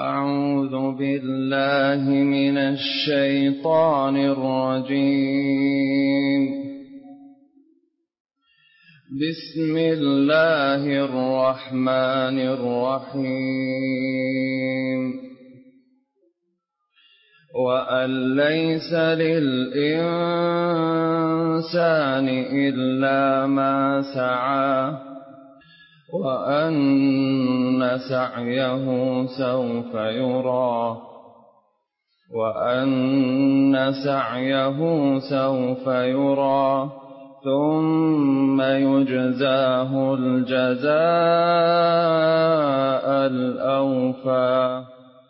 أعوذ بالله من الشيطان الرجيم. بسم الله الرحمن الرحيم. وأن ليس للإنسان إلا ما سعى وأن سعيه سوف يرى ثم يجزاه الجزاء الأوفى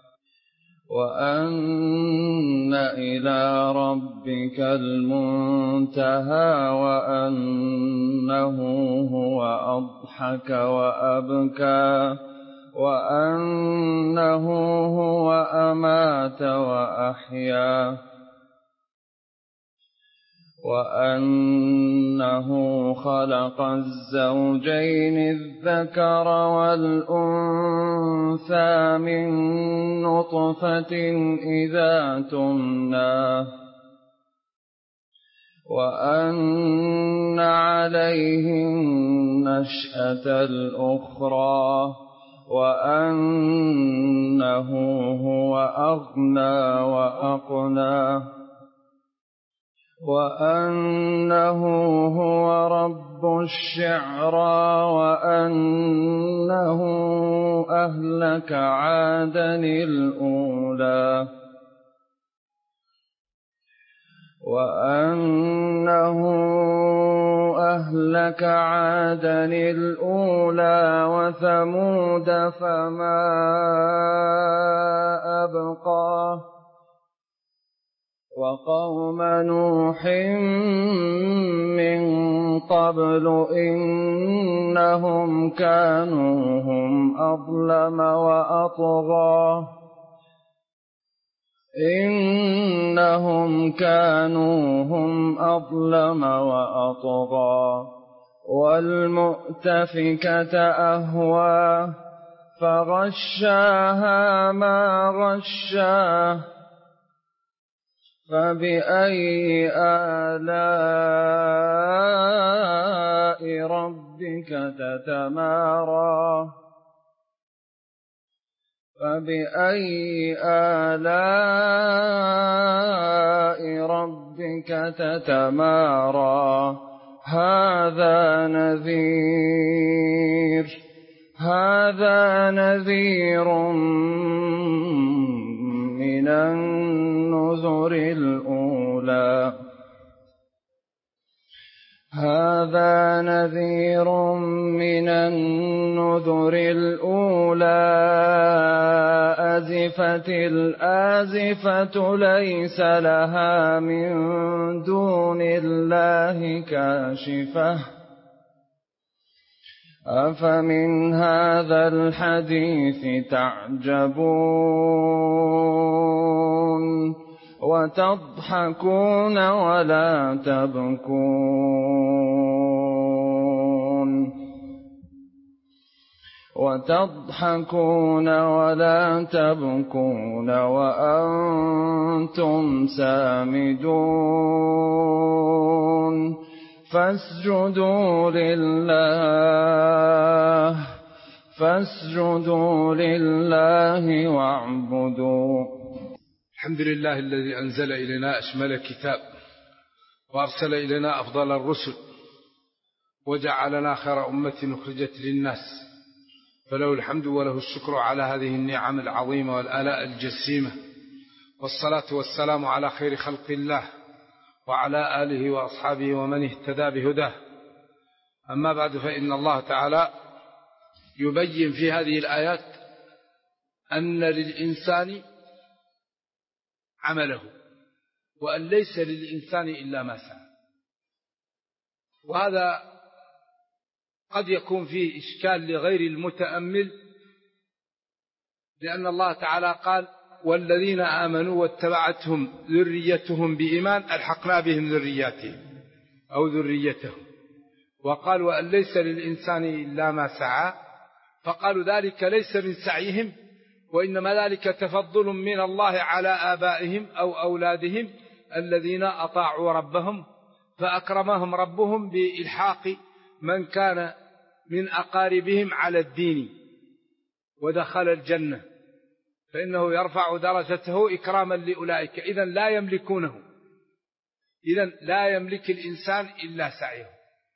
وأن إلى ربك المنتهى وأنه هو أضحك وأبكى وأنه هو أمات وأحيا وأنه خلق الزوجين الذكر والأنثى من نطفة إذا تمنى وأن عليه النشأة الأخرى وأنه هو أغنى وأقنى وأنه هو رب الشعرى وأنه أهلك عادا الأولى وثمود فما أبقى وقوم نوح من قبل إنهم كانوا هم أظلم وأطغى والمؤتفكة أهوى فغشاها ما غشاه فبأي آلاء ربك تتمارى هذا نذير من النذر الأولى أزفت الآزفة ليس لها من دون الله كاشفة أفمن هذا الحديث تعجبون وتضحكون ولا تبكون وأنتم سامدون فاسجدوا لله واعبدوا. الحمد لله الذي أنزل إلينا أشمل كتاب وأرسل إلينا أفضل الرسل وجعلنا خير أمة أخرجت للناس فله الحمد وله الشكر على هذه النعم العظيمة والآلاء الجسيمة والصلاة والسلام على خير خلق الله وعلى آله وأصحابه ومن اهتدى بهداه. أما بعد فإن الله تعالى يبين في هذه الآيات أن للإنسان عمله وأن ليس للإنسان إلا ما سعى، وهذا قد يكون فيه إشكال لغير المتأمل، لأن الله تعالى قال والذين آمنوا واتبعتهم ذريتهم بإيمان ألحقنا بهم ذريتهم، وقال وأن ليس للإنسان إلا ما سعى، فقالوا ذلك ليس من سعيهم وإنما ذلك تفضل من الله على آبائهم أو أولادهم الذين أطاعوا ربهم، فأكرمهم ربهم بإلحاق من كان من أقاربهم على الدين ودخل الجنة، فإنه يرفع درجته إكراما لأولئك. إذن لا يملكونه، إذن لا يملك الإنسان إلا سعيه،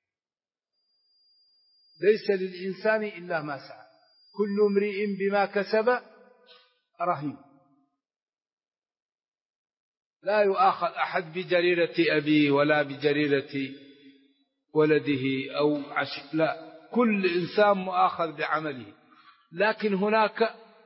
ليس للإنسان إلا ما سعى، كل امرئ بما كسب رهين. لا يؤاخذ أحد بجريرة أبيه ولا بجريرة ولده أو لا، كل إنسان مؤاخذ بعمله. لكن هناك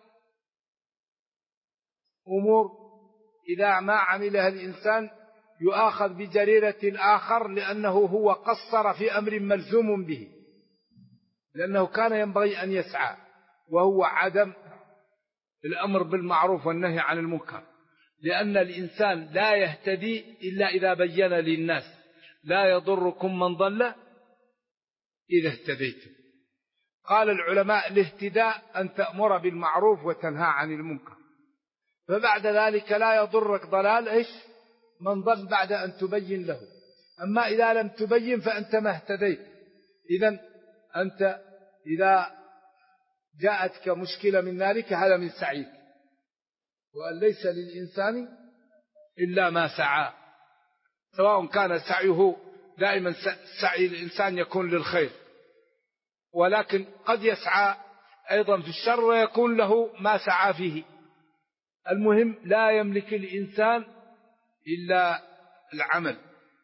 أمور إذا ما عملها الإنسان يؤاخذ بجريرة الآخر لأنه هو قصر في أمر ملزوم به، لأنه كان ينبغي أن يسعى، وهو عدم الأمر بالمعروف والنهي عن المنكر. لأن الإنسان لا يهتدي إلا إذا بين للناس، لا يضركم من ضل إذا اهتديتم. قال العلماء الاهتداء أن تأمر بالمعروف وتنهى عن المنكر، فبعد ذلك لا يضرك ضلال من ضل بعد أن تبين له. أما إذا لم تبين فأنت ما اهتديت. إذن أنت إذا جاءتك مشكلة من ذلك هذا من سعيك، وأن ليس للإنسان إلا ما سعى، سواء كان سعيه دائما سعي الإنسان يكون للخير، ولكن قد يسعى أيضا في الشر ويكون له ما سعى فيه. المهم لا يملك الإنسان إلا العمل.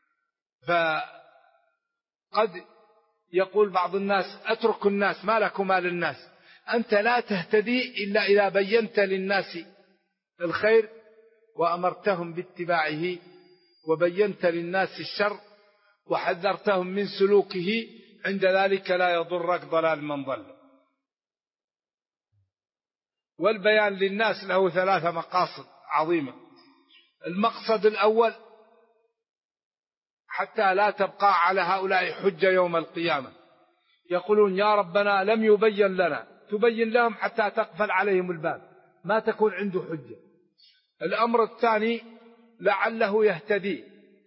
فقد يقول بعض الناس أترك الناس، ما لك وما للناس. أنت لا تهتدي إلا إذا بينت للناس الخير وأمرتهم باتباعه، وبينت للناس الشر وحذرتهم من سلوكه، عند ذلك لا يضرك ضلال من ضل. والبيان للناس له 3 مقاصد عظيمة. المقصد الأول حتى لا تبقى على هؤلاء حجة يوم القيامة، يقولون يا ربنا لم يبين لنا، تبين لهم حتى تقفل عليهم الباب، ما تكون عنده حجة. الأمر الثاني لعله يهتدي.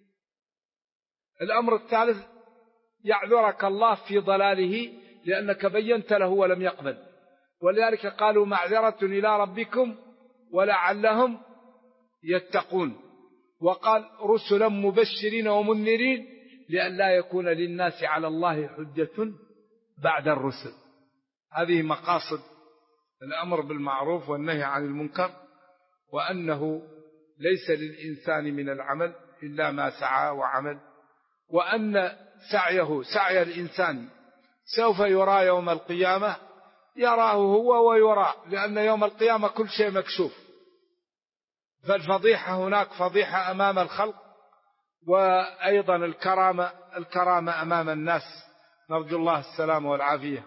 الأمر الثالث يعذرك الله في ضلاله لأنك بينت له ولم يقبل، ولذلك قالوا معذرة إلى ربكم ولعلهم يتقون. وقال رسلا مبشرين ومنذرين لئلا يكون للناس على الله حجة بعد الرسل. هذه مقاصد الأمر بالمعروف والنهي عن المنكر، وأنه ليس للإنسان من العمل إلا ما سعى وعمل، وأن سعي الإنسان سوف يرى يوم القيامة، يراه هو ويرى، لأن يوم القيامة كل شيء مكشوف. فالفضيحة هناك فضيحة أمام الخلق، وأيضا الكرامة أمام الناس، نرجو الله السلام والعافية.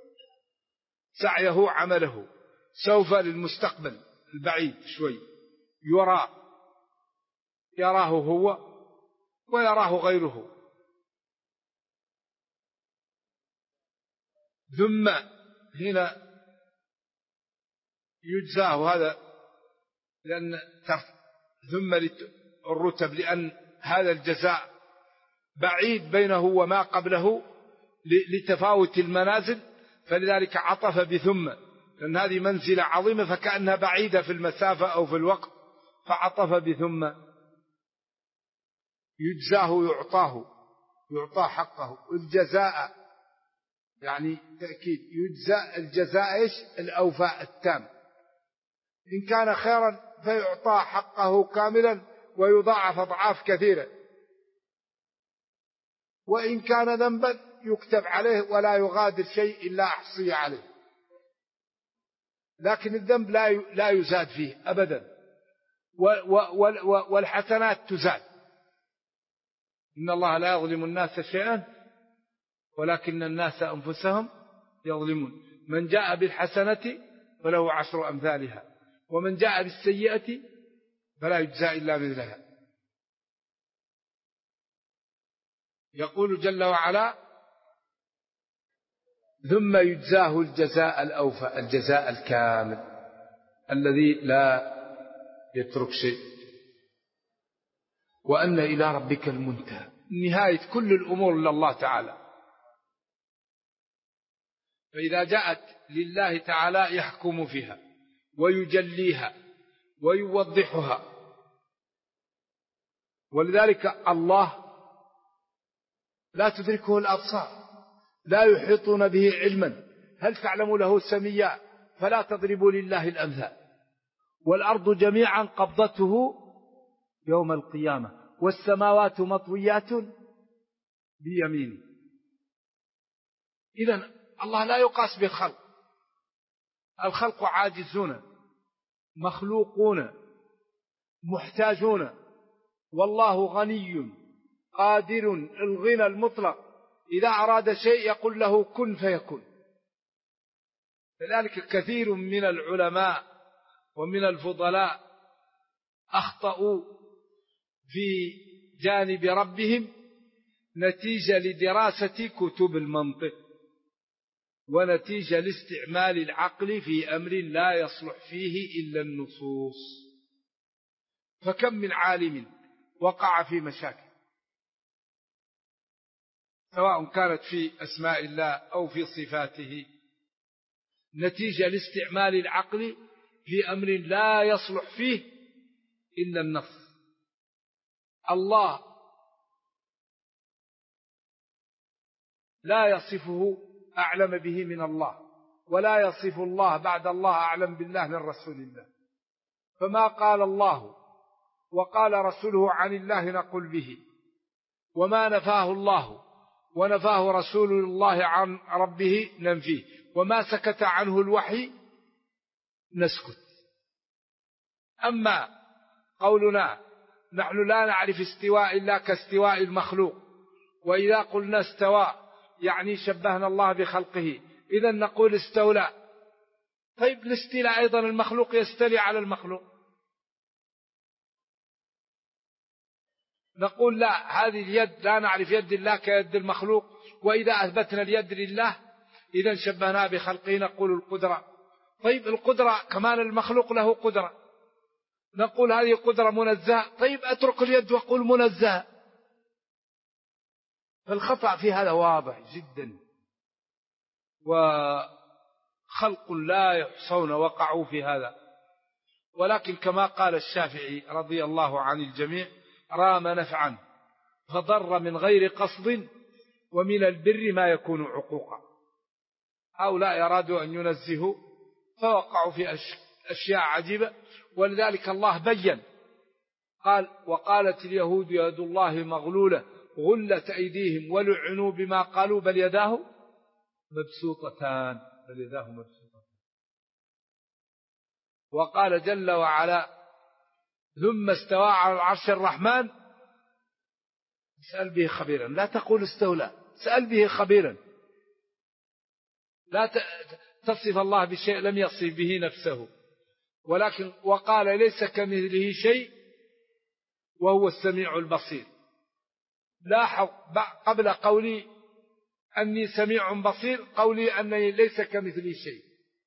سعيه عمله سوف للمستقبل البعيد شوي يراه هو ويراه غيره. ثم هنا يجزاه هذا، لأن ثم الرتب، لأن هذا الجزاء بعيد بينه وما قبله لتفاوت المنازل، فلذلك عطف بثم، لأن هذه منزلة عظيمة فكأنها بعيدة في المسافة أو في الوقت، فعطف بثم. يجزاه يعطى حقه. الجزاء يعني تأكيد، يجزى الجزاء الأوفاء التام. إن كان خيرا فيعطى حقه كاملا ويضاعف أضعاف كثيرة، وإن كان ذنبا يكتب عليه ولا يغادر شيء إلا أحصي عليه. لكن الذنب لا يزاد فيه أبدا، والحسنات تزاد. إن الله لا يظلم الناس شيئا ولكن الناس أنفسهم يظلمون. من جاء بالحسنة فله 10 أمثالها، ومن جاء بالسيئة فلا يجزى إلا مثلها. يقول جل وعلا ثم يجزاه الجزاء الأوفى، الجزاء الكامل. الذي لا يترك شيء، وأن إلى ربك المنتهى، نهاية كل الأمور لله تعالى. فإذا جاءت لله تعالى يحكم فيها ويجليها ويوضحها. ولذلك الله لا تدركه الأبصار، لا يحيطون به علما، هل تعلم له سميا، فلا تضربوا لله الأمثال. والأرض جميعا قبضته يوم القيامة والسماوات مطويات بيمينه. إذن الله لا يقاس بالخلق، الخلق عاجزون مخلوقون محتاجون، والله غني قادر الغنى المطلق، إذا أراد شيء يقول له كن فيكون. لذلك كثير من العلماء ومن الفضلاء أخطأوا في جانب ربهم نتيجة لدراسة كتب المنطق ونتيجة لاستعمال العقل في أمر لا يصلح فيه إلا النصوص. فكم من عالم وقع في مشاكل، سواء كانت في أسماء الله أو في صفاته، نتيجة لاستعمال العقل في أمر لا يصلح فيه إلا النص. الله لا يصفه أعلم به من الله، ولا يصف الله بعد الله أعلم بالله من رسول الله. فما قال الله وقال رسوله عن الله نقول به، وما نفاه الله ونفاه رسول الله عن ربه ننفيه، وما سكت عنه الوحي نسكت. أما قولنا نحن لا نعرف استواء إلا كاستواء المخلوق، وإذا قلنا استواء يعني شبهنا الله بخلقه، إذن نقول استولى. طيب الاستيلاء أيضا المخلوق يستلي على المخلوق، نقول لا، هذه اليد لا نعرف يد الله كيد المخلوق، وإذا أثبتنا اليد لله إذن شبهنا بخلقه نقول القدرة. طيب القدرة كمان المخلوق له قدرة، نقول هذه قدرة منزهة. طيب أترك اليد وأقول منزهة. فالخطأ في هذا واضح جدا، وخلق لا يحصون وقعوا في هذا. ولكن كما قال الشافعي رضي الله عن الجميع: رام نفعا فضر من غير قصد، ومن البر ما يكون عقوقا. هؤلاء أرادوا أن ينزهوا فوقعوا في أشياء عجيبة. ولذلك الله بين قال: وقالت اليهود يد الله مغلولة غلت أيديهم ولعنوا بما قالوا بل يداه مبسوطتان. وقال جل وعلا: ثم استوى على العرش الرحمن اسأل به خبيرا. لا تقول استولى، اسأل به خبيرا. لا تصف الله بشيء لم يصف به نفسه. ولكن وقال: ليس كمثله شيء وهو السميع البصير. لاحظ قبل قولي أني سميع بصير قولي أنني ليس كمثلي شيء.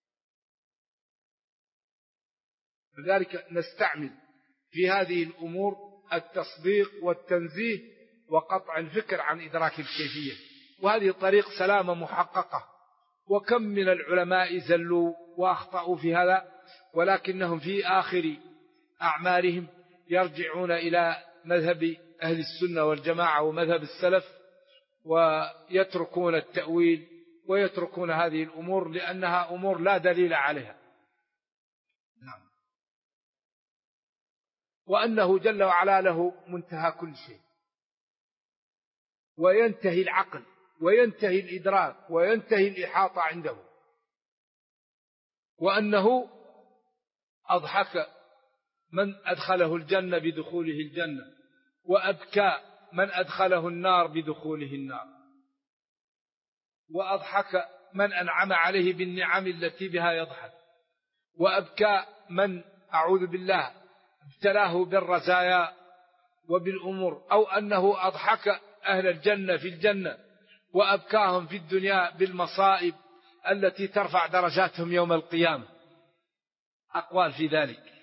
لذلك نستعمل في هذه الأمور التصديق والتنزيه وقطع الفكر عن إدراك الكيفية، وهذه طريق سلامة محققة. وكم من العلماء زلوا وأخطأوا في هذا، ولكنهم في آخر أعمالهم يرجعون إلى مذهب أهل السنة والجماعة ومذهب السلف، ويتركون التأويل ويتركون هذه الأمور لأنها أمور لا دليل عليها. نعم. وأنه جل وعلا له منتهى كل شيء، وينتهي العقل وينتهي الإدراك وينتهي الإحاطة عنده. وأنه أضحك من أدخله الجنة بدخوله الجنة، وأبكى من أدخله النار بدخوله النار، وأضحك من أنعم عليه بالنعم التي بها يضحك، وأبكى من أعوذ بالله ابتلاه بالرزايا وبالأمور، أو أنه أضحك أهل الجنة في الجنة وأبكاهم في الدنيا بالمصائب التي ترفع درجاتهم يوم القيامة. أقوال في ذلك،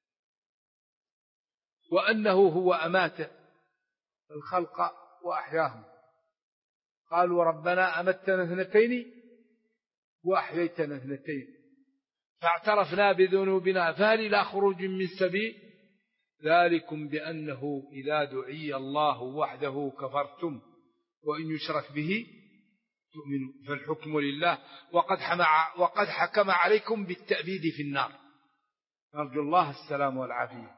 وأنه هو أمات الخلق وأحياهم. قالوا ربنا أمتنا 2 وأحييتنا 2 فاعترفنا بذنوبنا فهل إلى خروج من سبيل ذلكم بأنه إذا دعي الله وحده كفرتم وإن يشرك به تؤمنوا فالحكم لله وقد حكم عليكم بالتأبيد في النار. نرجو الله السلام والعافية.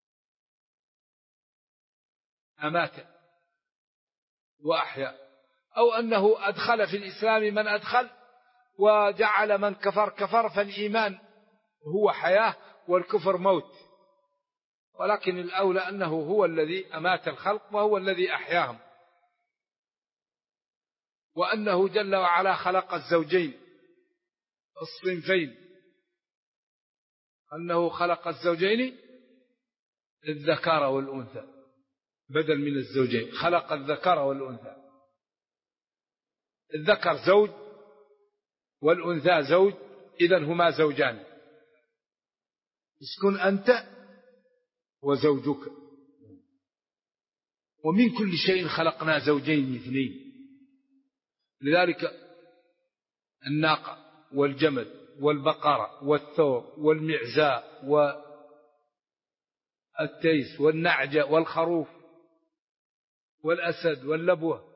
أمات وأحيا، أو أنه أدخل في الإسلام من أدخل وجعل من كفر كفر، فالإيمان هو حياة والكفر موت، ولكن الأولى أنه هو الذي أمات الخلق وهو الذي أحياهم، وأنه جل وعلا خلق الزوجين الصنفين، أنه خلق الزوجين الذكر والأنثى بدل من الزوجين، خلق الذكر والأنثى، الذكر زوج والأنثى زوج، إذن هما زوجان، اسكن أنت وزوجك. ومن كل شيء خلقنا زوجين 2، لذلك الناقة والجمل والبقرة والثور والمعزاء والتيس والنعجة والخروف والأسد واللبوة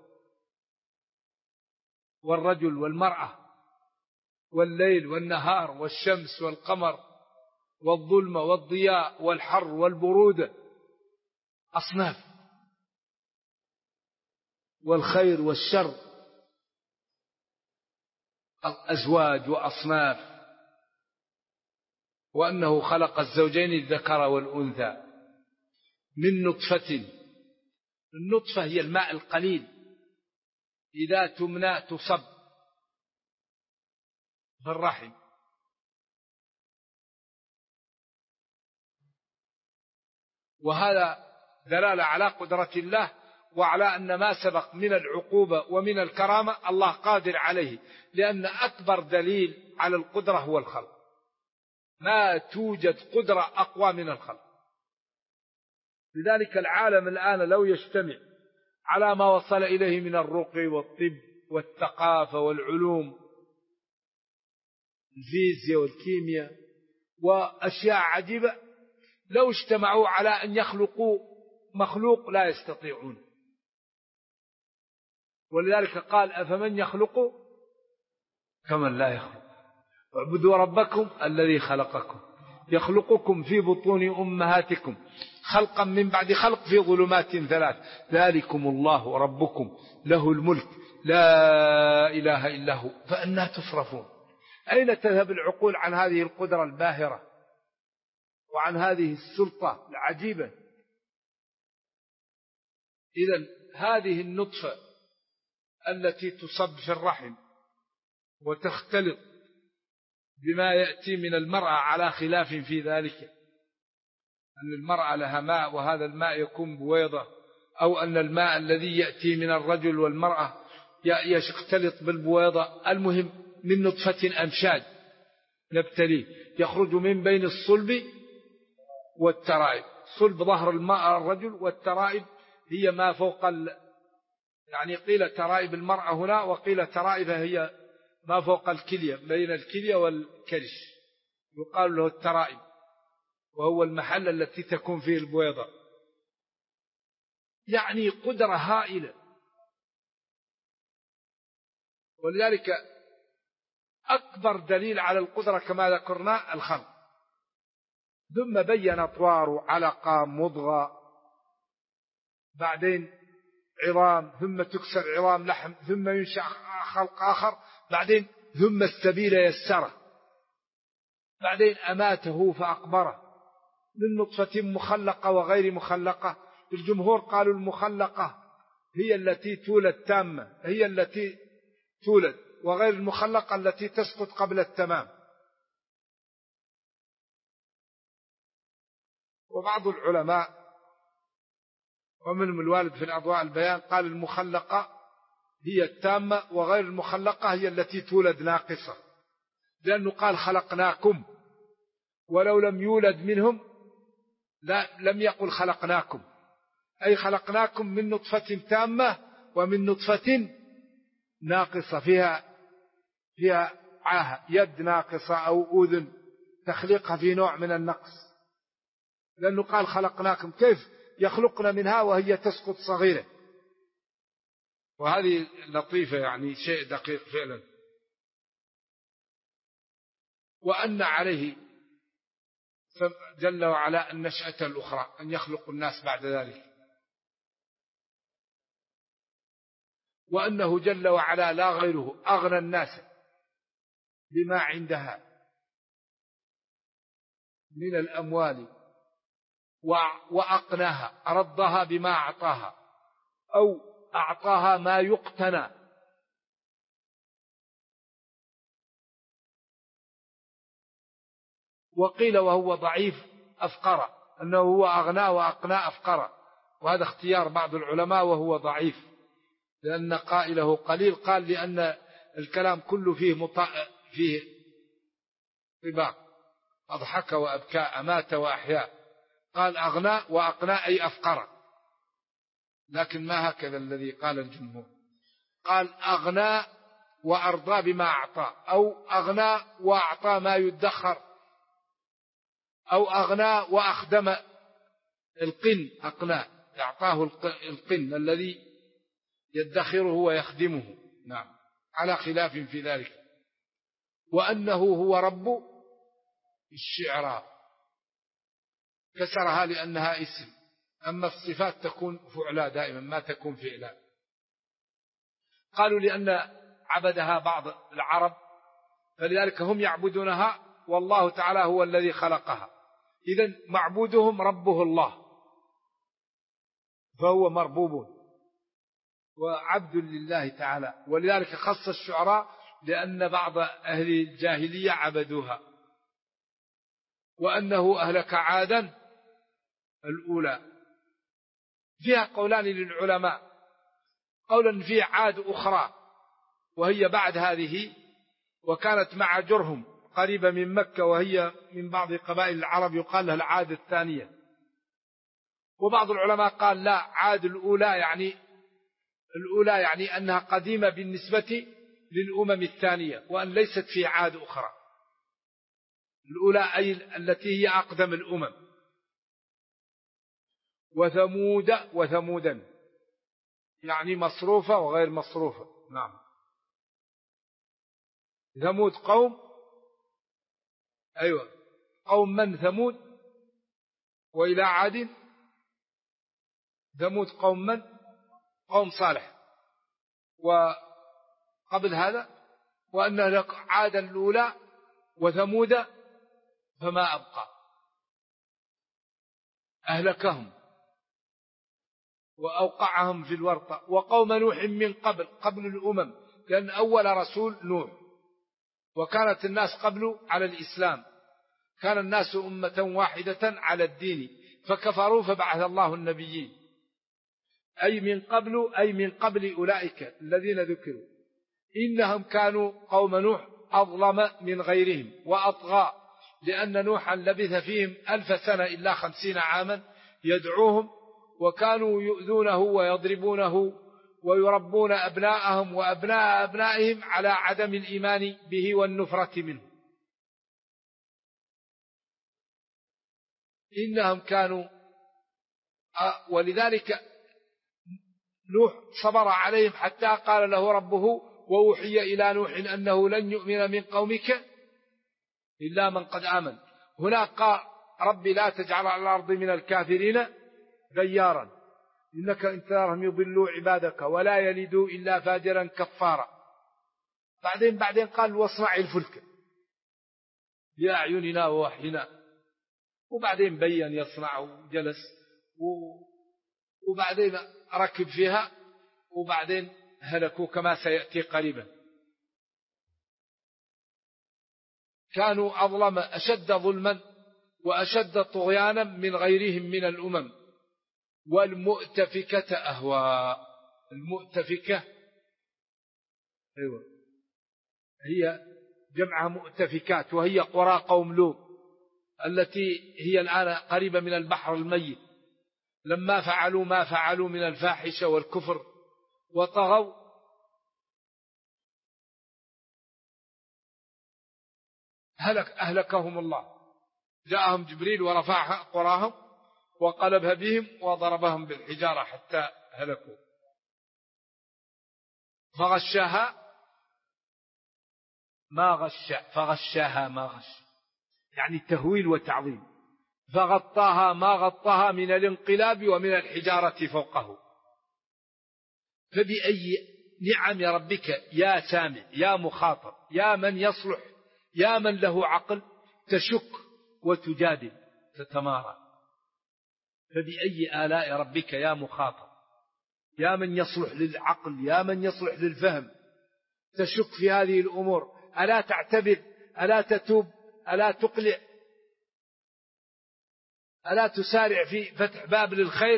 والرجل والمرأة والليل والنهار والشمس والقمر والظلمة والضياء والحر والبرودة، أصناف، والخير والشر أزواج وأصناف، وأنه خلق الزوجين الذكر والأنثى من نطفة. النطفة هي الماء القليل، إذا تمنى تصب في الرحم، وهذا دلالة على قدرة الله وعلى أن ما سبق من العقوبة ومن الكرامة الله قادر عليه، لأن أكبر دليل على القدرة هو الخلق، ما توجد قدرة أقوى من الخلق. لذلك العالم الآن لو يجتمع على ما وصل إليه من الرقي والطب والثقافة والعلوم، الفيزياء والكيمياء وأشياء عجيبة، لو اجتمعوا على أن يخلقوا مخلوق لا يستطيعون. ولذلك قال أفمن يخلق كمن لا يخلق، اعبدوا ربكم الذي خلقكم يخلقكم في بطون أمهاتكم خلقا من بعد خلق في ظلمات 3 ذلكم الله ربكم له الملك لا إله إلا هو فأنى تصرفون. أين تذهب العقول عن هذه القدرة الباهرة وعن هذه السلطة العجيبة؟ إذن هذه النطفة التي تصب في الرحم وتختلط بما يأتي من المرأة على خلاف في ذلك، أن المرأة لها ماء وهذا الماء يكون بويضة، أو أن الماء الذي يأتي من الرجل والمرأة يختلط بالبويضة. المهم من نطفة أمشاج نبتليه يخرج من بين الصلب والترائب. صلب ظهر الماء الرجل، والترائب هي ما فوق يعني قيل ترائب المرأة هنا، وقيل ترائبها هي ما فوق الكلية، بين الكلية والكرش يقال له الترائب، وهو المحل التي تكون فيه البويضة. يعني قدرة هائلة. ولذلك أكبر دليل على القدرة كما ذكرنا الخلق، ثم بين أطوار علقة مضغة، بعدين عظام، ثم تكسر عظام لحم، ثم ينشأ خلق آخر، بعدين ثم السبيل يسره، بعدين أماته فأقبره، من نطفة مخلقة وغير مخلقة. الجمهور قالوا المخلقة هي التي تولد تامة، هي التي تولد، وغير المخلقة التي تسقط قبل التمام. وبعض العلماء ومنهم الوالد في الأضواء البيان قال المخلقة هي التامة، وغير المخلقة هي التي تولد ناقصة، لأنه قال خلقناكم، ولو لم يولد منهم لم يقل خلقناكم، أي خلقناكم من نطفة تامة ومن نطفة ناقصة فيها عاهة، يد ناقصة أو أذن تخلقها في نوع من النقص، لأنه قال خلقناكم، كيف يخلقنا منها وهي تسقط صغيرة؟ وهذه لطيفة، يعني شيء دقيق فعلا. وأن عليه جل وعلا النشأة الأخرى، أن يخلق الناس بعد ذلك، وأنه جل وعلا لا غيره أغنى الناس بما عندها من الأموال وأقناها، أرضها بما أعطاها أو أعطاها ما يقتنى. وقيل وهو ضعيف أفقر، أنه هو أغنى وأقنى أفقر، وهذا اختيار بعض العلماء، وهو ضعيف لأن قائله قليل، قال لأن الكلام كله فيه طباق، أضحك وأبكى، أمات وأحيا، قال أغنى وأقنى أي أفقر، لكن ما هكذا الذي قال الجمهور، قال أغنى وأرضى بما أعطى، أو أغنى وأعطى ما يدخر، أو أغنى وأخدم القن، أقنى أعطاه القن الذي يدخره ويخدمه، نعم، على خلاف في ذلك. وأنه هو رب الشعرى، كسرها لأنها اسم، أما الصفات تكون فعلا دائما، ما تكون فعلا. قالوا لأن عبدها بعض العرب فلذلك هم يعبدونها، والله تعالى هو الذي خلقها، إذن معبودهم ربه الله، فهو مربوب وعبد لله تعالى. ولذلك خص الشعراء لأن بعض أهل الجاهلية عبدوها. وأنه أهلك عادا الأولى، فيها قولان للعلماء، قولا في عاد أخرى وهي بعد هذه، وكانت مع جرهم قريبة من مكة، وهي من بعض قبائل العرب يقال لها العاد الثانية. وبعض العلماء قال لا، عاد الأولى يعني أنها قديمة بالنسبة للأمم الثانية، وأن ليست في عاد أخرى. الأولى أي التي هي أقدم الأمم. وثمودا يعني مصروفة وغير مصروفة، نعم. ثمود قوم، أيوة، قوم من ثمود. وإلى عاد ثمود قوم من؟ قوم صالح. وقبل هذا وأن لك عادا الأولى وثمود فما أبقى، أهلكهم وأوقعهم في الورطة. وقوم نوح من قبل الأمم، لأن أول رسول نوح، وكانت الناس قبل على الإسلام، كان الناس أمة واحدة على الدين، فكفروا فبعث الله النبيين، أي من قبل أولئك الذين ذكروا. إنهم كانوا قوم نوح أظلم من غيرهم وأطغى، لأن نوحا لبث فيهم 1000 سنة إلا 50 عاما يدعوهم، وكانوا يؤذونه ويضربونه ويربون أبناءهم وأبناء أبنائهم على عدم الإيمان به والنفرة منه. إنهم كانوا، ولذلك نوح صبر عليهم حتى قال له ربه: وأوحي إلى نوح أنه لن يؤمن من قومك إلا من قد آمن. هناك قال: ربي لا تجعل على الأرض من الكافرين ديارا إنك إن تذرهم يضلوا عبادك ولا يلدوا إلا فاجرا كفارا. بعدين قال: واصنع الفلك بأعيننا ووحينا. وبعدين بين يصنع وجلس، وبعدين ركب فيها، وبعدين هلكوا كما سيأتي قريبا. كانوا أظلم، أشد ظلما وأشد طغيانا من غيرهم من الأمم. والمؤتفكة أهوى. المؤتفكة هي جمع مؤتفكات، وهي قرى قوم لوط. التي هي الآن قريبة من البحر الميت، لما فعلوا ما فعلوا من الفاحشة والكفر وطغوا أهلكهم الله، جاءهم جبريل ورفع قراهم وقلبها بهم وضربهم بالحجارة حتى هلكوا. فغشاها ما غش، يعني تهويل وتعظيم. فغطاها ما غطاها من الانقلاب ومن الحجارة فوقه. فبأي نعم ربك يا سامع يا مخاطب يا من يصلح يا من له عقل تشك وتجادل تتمارى. فبأي آلاء ربك يا مخاطب يا من يصلح للعقل يا من يصلح للفهم تشك في هذه الأمور؟ ألا تعتبر؟ ألا تتوب؟ ألا تقلع؟ ألا تسارع في فتح باب للخير؟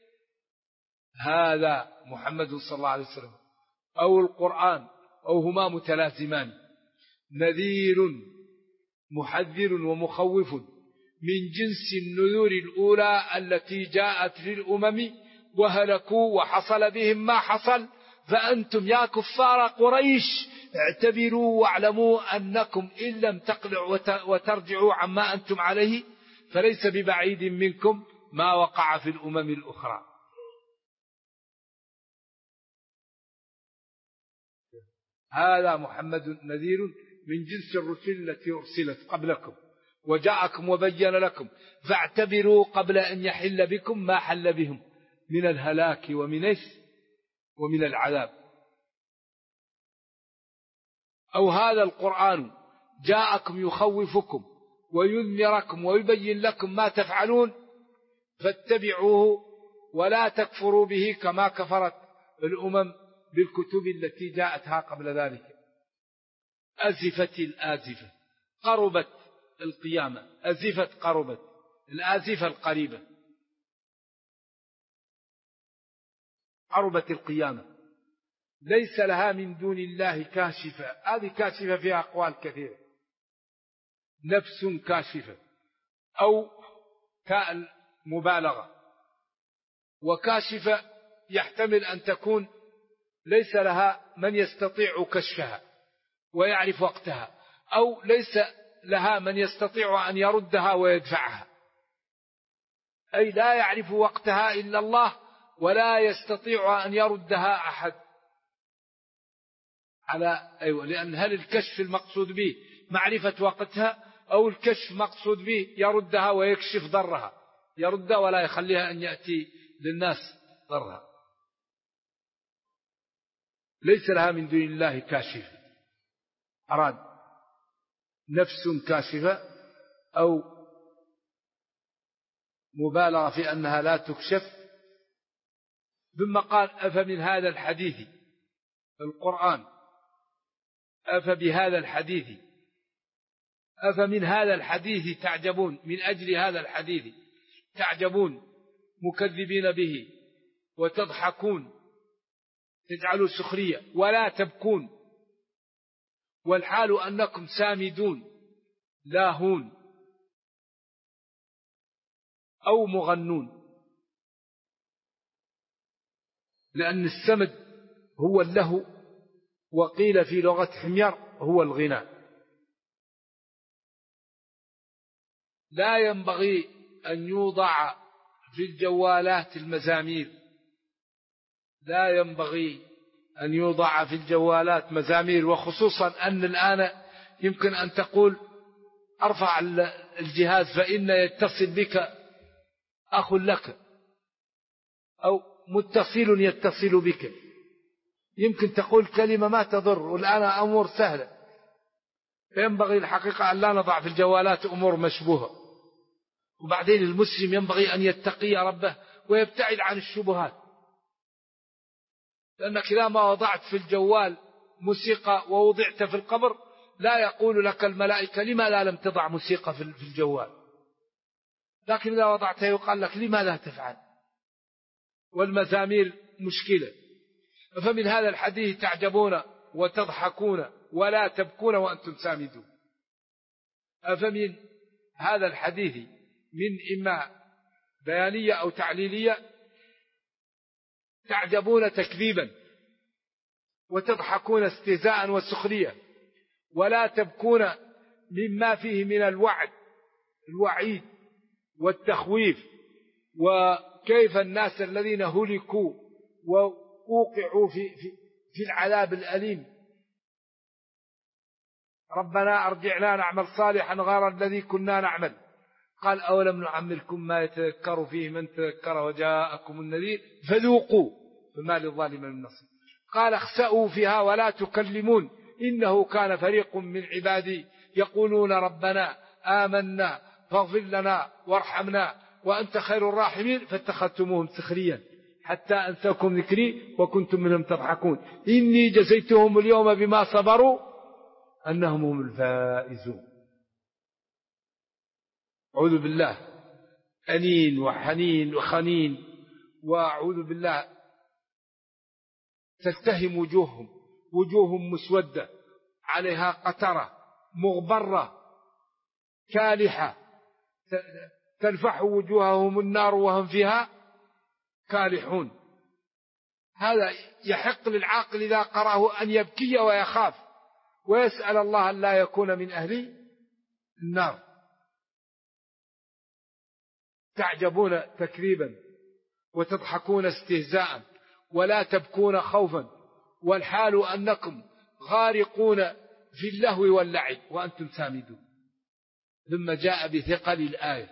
هذا محمد صلى الله عليه وسلم أو القرآن أو هما متلازمان، نذير محذر ومخوف من جنس النذور الأولى التي جاءت للأمم وهلكوا وحصل بهم ما حصل. فأنتم يا كفار قريش اعتبروا واعلموا أنكم إن لم تقلعوا وترجعوا عما أنتم عليه فليس ببعيد منكم ما وقع في الأمم الأخرى. هذا محمد نذير من جنس الرسل التي أرسلت قبلكم وجاءكم وبين لكم، فاعتبروا قبل أن يحل بكم ما حل بهم من الهلاك ومن العذاب. أو هذا القرآن جاءكم يخوفكم وينذركم ويبين لكم ما تفعلون فاتبعوه ولا تكفروا به كما كفرت الأمم بالكتب التي جاءتها قبل ذلك. أزفت الآزفة، قربت القيامة، أزفت قربت، الآزفة القريبة، قربت القيامة ليس لها من دون الله كاشفة. هذه كاشفة فيها أقوال كثيرة، نفس كاشفة أو تاء مبالغة، وكاشفة يحتمل أن تكون ليس لها من يستطيع كشفها ويعرف وقتها، أو ليس لها من يستطيع أن يردها ويدفعها، أي لا يعرف وقتها إلا الله ولا يستطيع أن يردها أحد. لأن هل الكشف المقصود به معرفة وقتها أو الكشف مقصود به يردها ويكشف ضرها، يردها ولا يخليها أن يأتي للناس ضرها. ليس لها من دون الله كاشف، أراد نفس كاشفة أو مبالغة في أنها لا تكشف. ثم قال أفمن هذا الحديث القرآن أفبهذا الحديث أفمن هذا الحديث تعجبون، من أجل هذا الحديث تعجبون مكذبين به وتضحكون تجعلوا سخرية ولا تبكون والحال أنكم سامدون لاهون أو مغنون. لأن السمد هو اللهو، وقيل في لغة حمير هو الغناء. لا ينبغي أن يوضع في الجوالات المزامير، لا ينبغي أن يوضع في الجوالات مزامير، وخصوصا أن الآن يمكن أن تقول أرفع الجهاز فإن يتصل بك أخ لك أو متصل يتصل بك، يمكن تقول كلمة ما تضر، والآن أمور سهلة. فينبغي الحقيقة أن لا نضع في الجوالات أمور مشبوهة. وبعدين المسلم ينبغي أن يتقي ربه ويبتعد عن الشبهات، لأنك إذا ما وضعت في الجوال موسيقى ووضعت في القبر لا يقول لك الملائكة لما لا لم تضع موسيقى في الجوال، لكن إذا وضعتها يقال لك لما لا تفعل. والمزامير مشكلة. فمن هذا الحديث تعجبون وتضحكون ولا تبكون وأنتم سامدون. أفمن هذا الحديث من إما بيانية أو تعليلية تعجبون تكذيبا وتضحكون استهزاء وسخرية ولا تبكون مما فيه من الوعيد والتخويف، وكيف الناس الذين هلكوا ووقعوا في العذاب الأليم. ربنا أرجعنا نعمل صالحا غير الذي كنا نعمل. قال أولم نعمركم ما يتذكر فيه من تذكر وجاءكم النذير فذوقوا فما للظالمين من نصير. قال اخسأوا فيها ولا تكلمون إنه كان فريق من عبادي يقولون ربنا آمنا فاغفر لنا وارحمنا وأنت خير الراحمين فاتخذتموهم سخريا حتى أنساكم ذكري وكنتم منهم تضحكون إني جزيتهم اليوم بما صبروا أنهم هم الفائزون. أعوذ بالله أنين وحنين وخنين، وأعوذ بالله تلتهم وجوههم مسودة عليها قترة مغبرة كالحة تلفح وجوههم النار وهم فيها كالحون. هذا يحق للعاقل إذا قرأه أن يبكي ويخاف ويسأل الله أن لا يكون من أهل النار. تعجبون تكذيبا وتضحكون استهزاء ولا تبكون خوفا والحال أنكم غارقون في اللهو واللعب وأنتم سامدون. ثم جاء بثقل الآية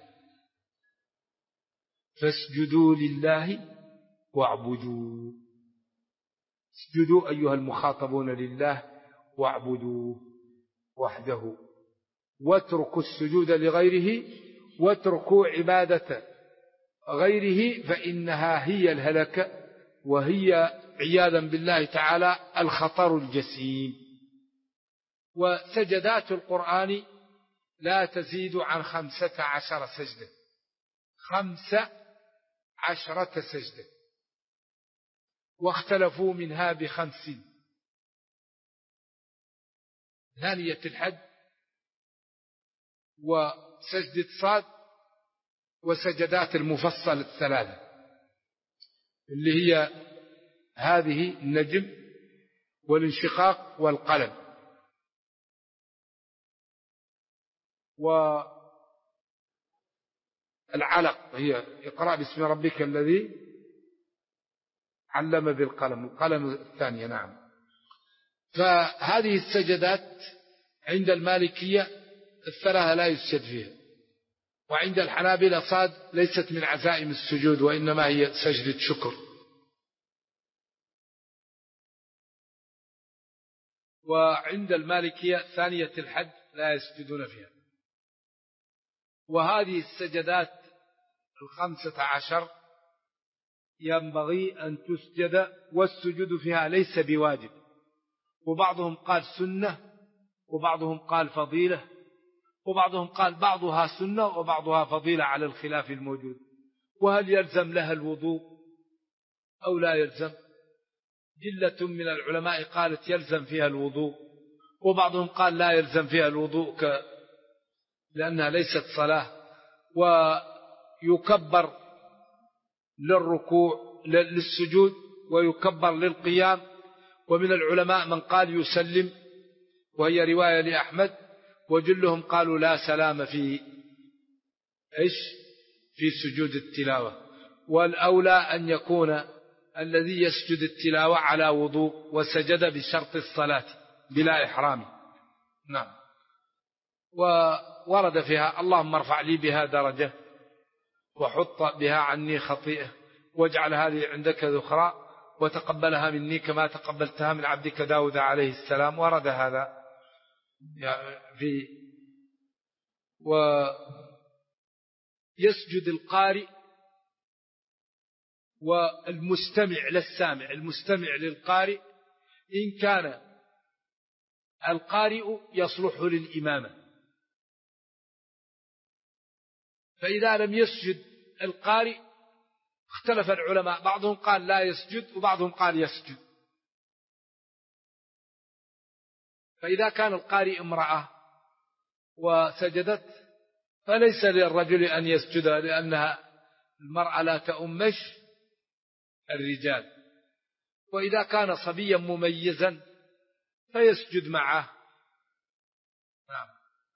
فاسجدوا لله واعبدوا. اسجدوا أيها المخاطبون لله واعبدوا وحده واتركوا السجود لغيره واتركوا عبادة غيره فإنها هي الهلكة وهي عياذا بالله تعالى الخطر الجسيم. وسجدات القرآن لا تزيد عن 15 سجدة 15 سجدة واختلفوا منها ب50 ثانية الحج وسجدة صاد وسجدات المفصل الثلاثة اللي هي هذه النجم والانشقاق والقلم. والعلق هي اقرأ باسم ربك الذي علم بالقلم القلم الثانية. نعم. فهذه السجدات عند المالكية الثلاثة لا يسجد فيها، وعند الحنابلة صاد ليست من عزائم السجود وإنما هي سجدة شكر. وعند المالكية ثانية الحج لا يسجدون فيها. وهذه السجدات 15 ينبغي أن تسجد والسجود فيها ليس بواجب، وبعضهم قال سنة وبعضهم قال فضيلة وبعضهم قال بعضها سنة وبعضها فضيلة على الخلاف الموجود. وهل يلزم لها الوضوء أو لا يلزم؟ جلة من العلماء قالت يلزم فيها الوضوء، وبعضهم قال لا يلزم فيها الوضوء لأنها ليست صلاة، ويكبر للركوع للسجود ويكبر للقيام. ومن العلماء من قال يسلم وهي رواية لأحمد، وجلهم قالوا لا سلام في سجود التلاوة. والأولى أن يكون الذي يسجد التلاوة على وضوء وسجد بشرط الصلاة بلا إحرام. نعم. وورد فيها اللهم ارفع لي بها درجة وحط بها عني خطيئة واجعل هذه عندك ذخرا وتقبلها مني كما تقبلتها من عبدك داود عليه السلام. ورد هذا في ويسجد القارئ والمستمع للسامع. المستمع للقارئ إن كان القارئ يصلح للإمامة، فإذا لم يسجد القارئ اختلف العلماء، بعضهم قال لا يسجد وبعضهم قال يسجد. فإذا كان القارئ امرأة وسجدت فليس للرجل أن يسجد، لأنها المرأة لا تؤمش الرجال. وإذا كان صبيا مميزا فيسجد معه. نعم.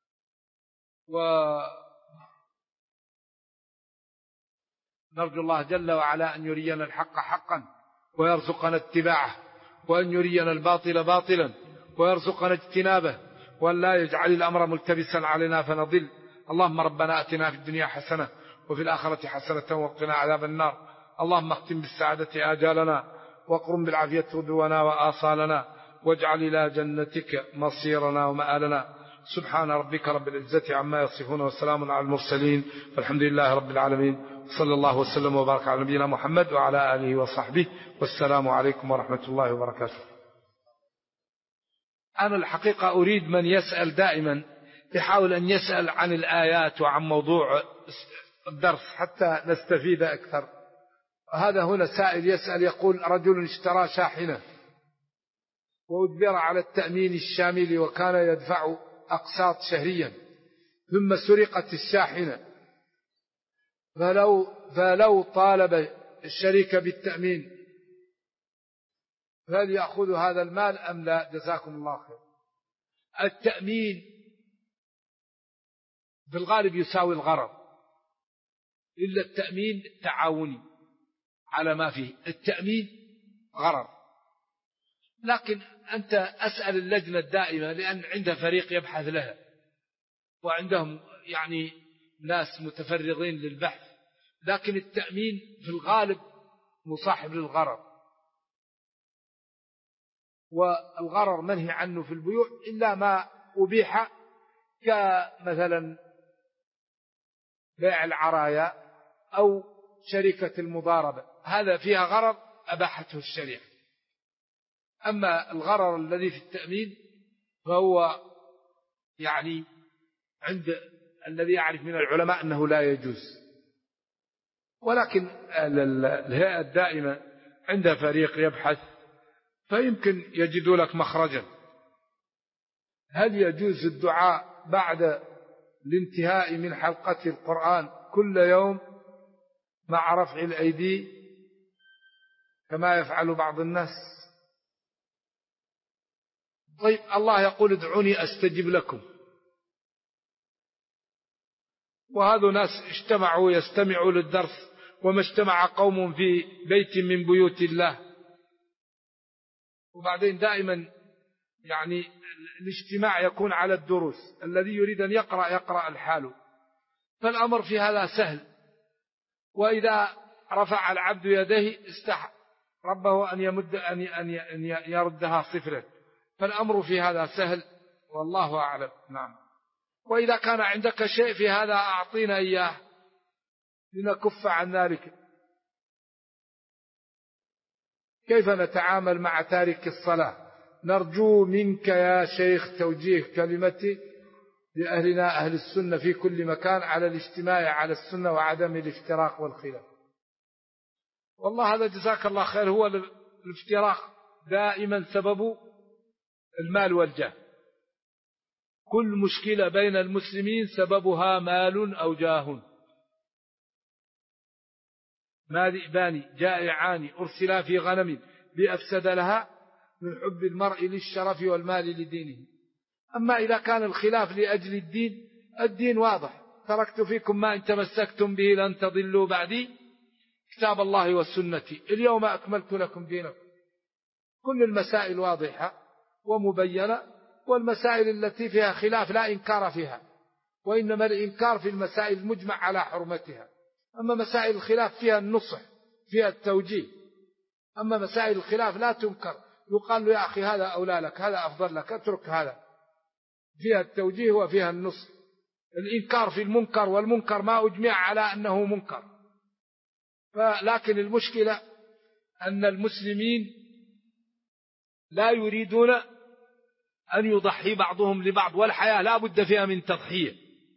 ونرجو الله جل وعلا أن يرينا الحق حقا ويرزقنا اتباعه، وأن يرينا الباطل باطلا ويرزقنا اجتنابه، وأن لا يجعل الأمر ملتبسا علينا فنضل. اللهم ربنا أتنا في الدنيا حسنة وفي الآخرة حسنة وقنا عذاب النار. اللهم اختم بالسعادة آجالنا، واقرم بالعافية غدونا وآصالنا، واجعل إلى جنتك مصيرنا ومآلنا. سبحان ربك رب العزة عما يصفون، وسلام على المرسلين، والحمد لله رب العالمين، صلى الله وسلم وبارك على نبينا محمد وعلى آله وصحبه، والسلام عليكم ورحمة الله وبركاته. أنا الحقيقة أريد من يسأل دائما يحاول أن يسأل عن الآيات وعن موضوع الدرس حتى نستفيد أكثر. هذا هنا سائل يسأل يقول: رجل اشترى شاحنة وأجبر على التأمين الشامل وكان يدفع أقساط شهريا، ثم سرقت الشاحنة، فلو طالب الشريك بالتأمين هل يأخذ هذا المال أم لا؟ جزاكم الله خير. التأمين بالغالب يساوي الغرر، إلا التأمين تعاوني على ما فيه. التأمين غرر، لكن أنت أسأل اللجنة الدائمة، لأن عندها فريق يبحث لها، وعندهم يعني ناس متفرغين للبحث، لكن التأمين في الغالب مصاحب للغرر، والغرر منهي عنه في البيوع إلا ما أبيح، كمثلا بيع العرايا أو شركة المضاربة، هذا فيها غرر أباحته الشريعة. أما الغرر الذي في التأمين فهو يعني عند الذي يعرف من العلماء أنه لا يجوز، ولكن الهيئة الدائمة عندها فريق يبحث، فيمكن يجدوا لك مخرجا. هل يجوز الدعاء بعد الانتهاء من حلقة القرآن كل يوم مع رفع الأيدي كما يفعل بعض الناس؟ طيب، الله يقول: ادعوني أستجب لكم، وهذا ناس اجتمعوا يستمعوا للدرس، وما اجتمع قوم في بيت من بيوت الله. وبعدين دائما يعني الاجتماع يكون على الدروس، الذي يريد أن يقرأ الحال، فالأمر في هذا سهل. وإذا رفع العبد يديه استحى ربه أن يردها صفرا، فالأمر في هذا سهل، والله أعلم. نعم. وإذا كان عندك شيء في هذا أعطينا إياه لنكف عن ذلك. كيف نتعامل مع تارك الصلاة؟ نرجو منك يا شيخ توجيه كلمتي لأهلنا أهل السنة في كل مكان على الاجتماع على السنة وعدم الافتراق والخلاف. والله هذا جزاك الله خير، هو الافتراق دائما سبب المال والجاه. كل مشكلة بين المسلمين سببها مال أو جاه. ما ذئبان جائعان أرسلا في غنم بأفسد لها من حب المرء للشرف والمال لدينه. أما إذا كان الخلاف لأجل الدين واضح: تركت فيكم ما إن تمسكتم به لن تضلوا بعدي كتاب الله وسنتي، اليوم أكملت لكم دينكم. كل المسائل واضحة ومبينة، والمسائل التي فيها خلاف لا إنكار فيها، وإنما الإنكار في المسائل المجمع على حرمتها. أما مسائل الخلاف فيها النصح، فيها التوجيه. أما مسائل الخلاف لا تنكر، يقال له: يا أخي هذا أولى لك، هذا أفضل لك، اترك هذا. فيها التوجيه وفيها النصح. الإنكار في المنكر، والمنكر ما أجمع على أنه منكر. لكن المشكلة أن المسلمين لا يريدون أن يضحي بعضهم لبعض، والحياة لا بد فيها من تضحية.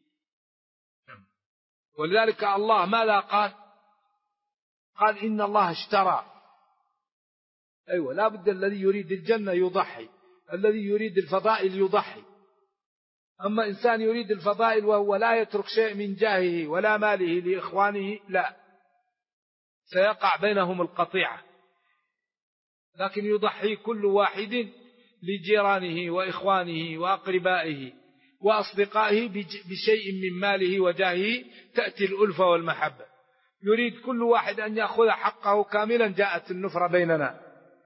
ولذلك الله ماذا قال؟ قال: إن الله اشترى. أيوة، لا بد الذي يريد الجنة يضحي، الذي يريد الفضائل يضحي. أما إنسان يريد الفضائل وهو لا يترك شيء من جاهه ولا ماله لإخوانه، لا، سيقع بينهم القطيعة. لكن يضحي كل واحد لجيرانه وإخوانه وأقربائه وأصدقائه بشيء من ماله وجاهه، تأتي الألفة والمحبة. يريد كل واحد أن يأخذ حقه كاملا، جاءت النفرة بيننا.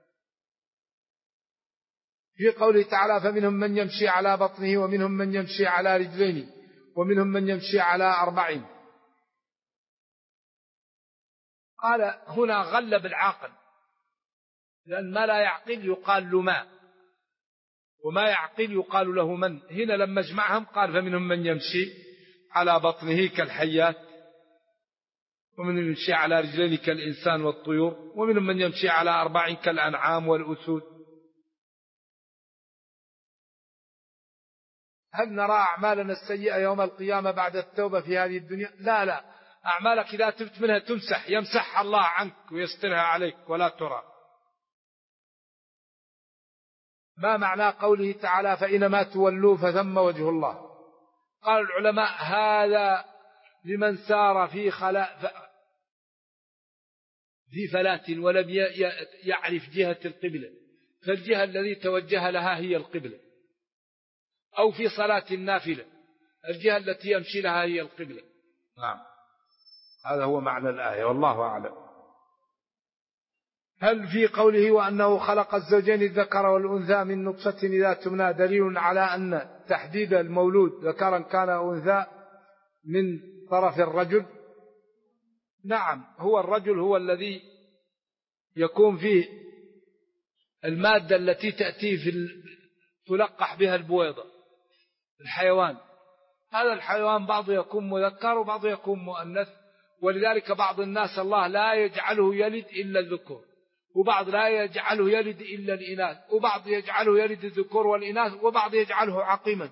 في قوله تعالى: فمنهم من يمشي على بطنه ومنهم من يمشي على رجلين ومنهم من يمشي على 4. قال هنا غلب العاقل، لأن ما لا يعقل يقال له ما، وما يعقل يقال له من. هنا لما اجمعهم قال فمنهم من يمشي على بطنه كالحيات، ومنهم من يمشي على رجلين كالإنسان والطيور، ومنهم من يمشي على 4 كالأنعام والأسود. هل نرى أعمالنا السيئة يوم القيامة بعد التوبة في هذه الدنيا؟ لا لا، أعمالك إذا تبت منها تمسح، يمسح الله عنك ويسترها عليك ولا ترى. ما معنى قوله تعالى: فإنما تولوا فثم وجه الله؟ قال العلماء: هذا لمن سار في فلاة ولم يعرف جهة القبلة، فالجهة الذي توجه لها هي القبلة، أو في صلاة النافلة الجهة التي يمشي لها هي القبلة. نعم، هذا هو معنى الآية، والله أعلم. هل في قوله وأنه خلق الزوجين الذكر والأنثى من نطفة إذا تمنى دليل على أن تحديد المولود ذكرا كان أنثى من طرف الرجل؟ نعم، هو الرجل هو الذي يكون فيه المادة التي تأتي تلقح بها البويضة. الحيوان، هذا الحيوان بعضه يكون مذكر وبعضه يكون مؤنث، ولذلك بعض الناس الله لا يجعله يلد إلا الذكور، وبعض لا يجعله يلد إلا الإناث، وبعض يجعله يلد الذكور والإناث، وبعض يجعله عقيما،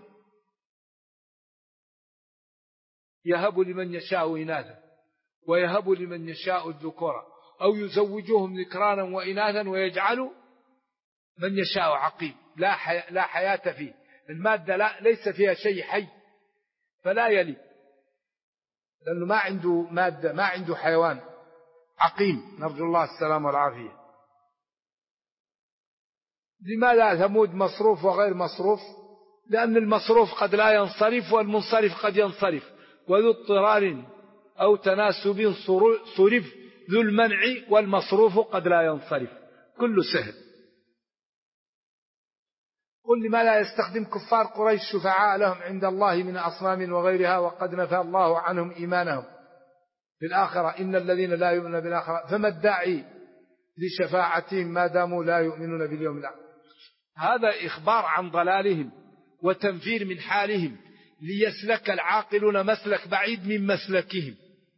يهب لمن يشاء إناثا ويهب لمن يشاء الذكورا، أو يزوجهم ذكرانا وإناثا ويجعل من يشاء عقيم. لا حياة فيه، المادة ليس فيها شيء حي، فلا يلد، لأنه ما عنده مادة، ما عنده حيوان عقيم، نرجو الله السلامة والعافية. لماذا ثمود مصروف وغير مصروف؟ لأن المصروف قد لا ينصرف والمنصرف قد ينصرف، وذو اضطرار أو تناسب صرف، ذو المنع والمصروف قد لا ينصرف، كل سهل. قل لما لا يستخدم كفار قريش شفعاء لهم عند الله من أصنام وغيرها وقد نفى الله عنهم إيمانهم بالآخرة إن الذين لا يؤمنون بالآخرة فما الداعي لشفاعتهم ما داموا لا يؤمنون باليوم الآخر. هذا إخبار عن ضلالهم وتنفير من حالهم ليسلك العاقلون مسلك بعيد من مسلكهم.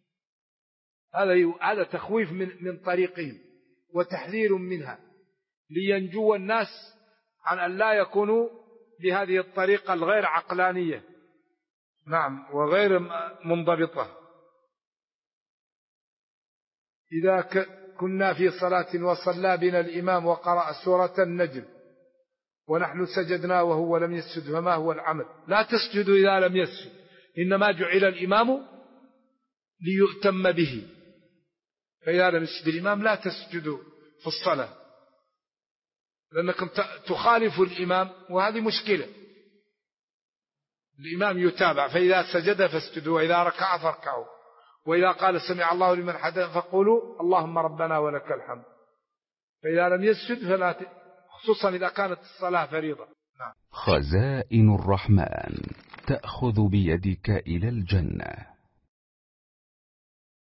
هذا تخويف من طريقهم وتحذير منها لينجو الناس عن أن لا يكونوا بهذه الطريقة الغير عقلانية، نعم، وغير منضبطة. إذا كنا في صلاة وصلى بنا الإمام وقرأ سورة النجم ونحن سجدنا وهو لم يسجد فما هو العمل؟ لا تسجدوا إذا لم يسجد، إنما جعل الإمام ليؤتم به، فإذا لم يسجد الإمام لا تسجدوا في الصلاة، لأنكم تخالفوا الإمام، وهذه مشكلة. الإمام يتابع، فإذا سجد فاسجدوا، وإذا ركع فاركعوا، وإذا قال سمع الله لمن حمده فقولوا اللهم ربنا ولك الحمد. فإذا لم يسجد فلا خصوصا إذا كانت الصلاة فريضة. نعم. خزائن الرحمن تأخذ بيدك إلى الجنة.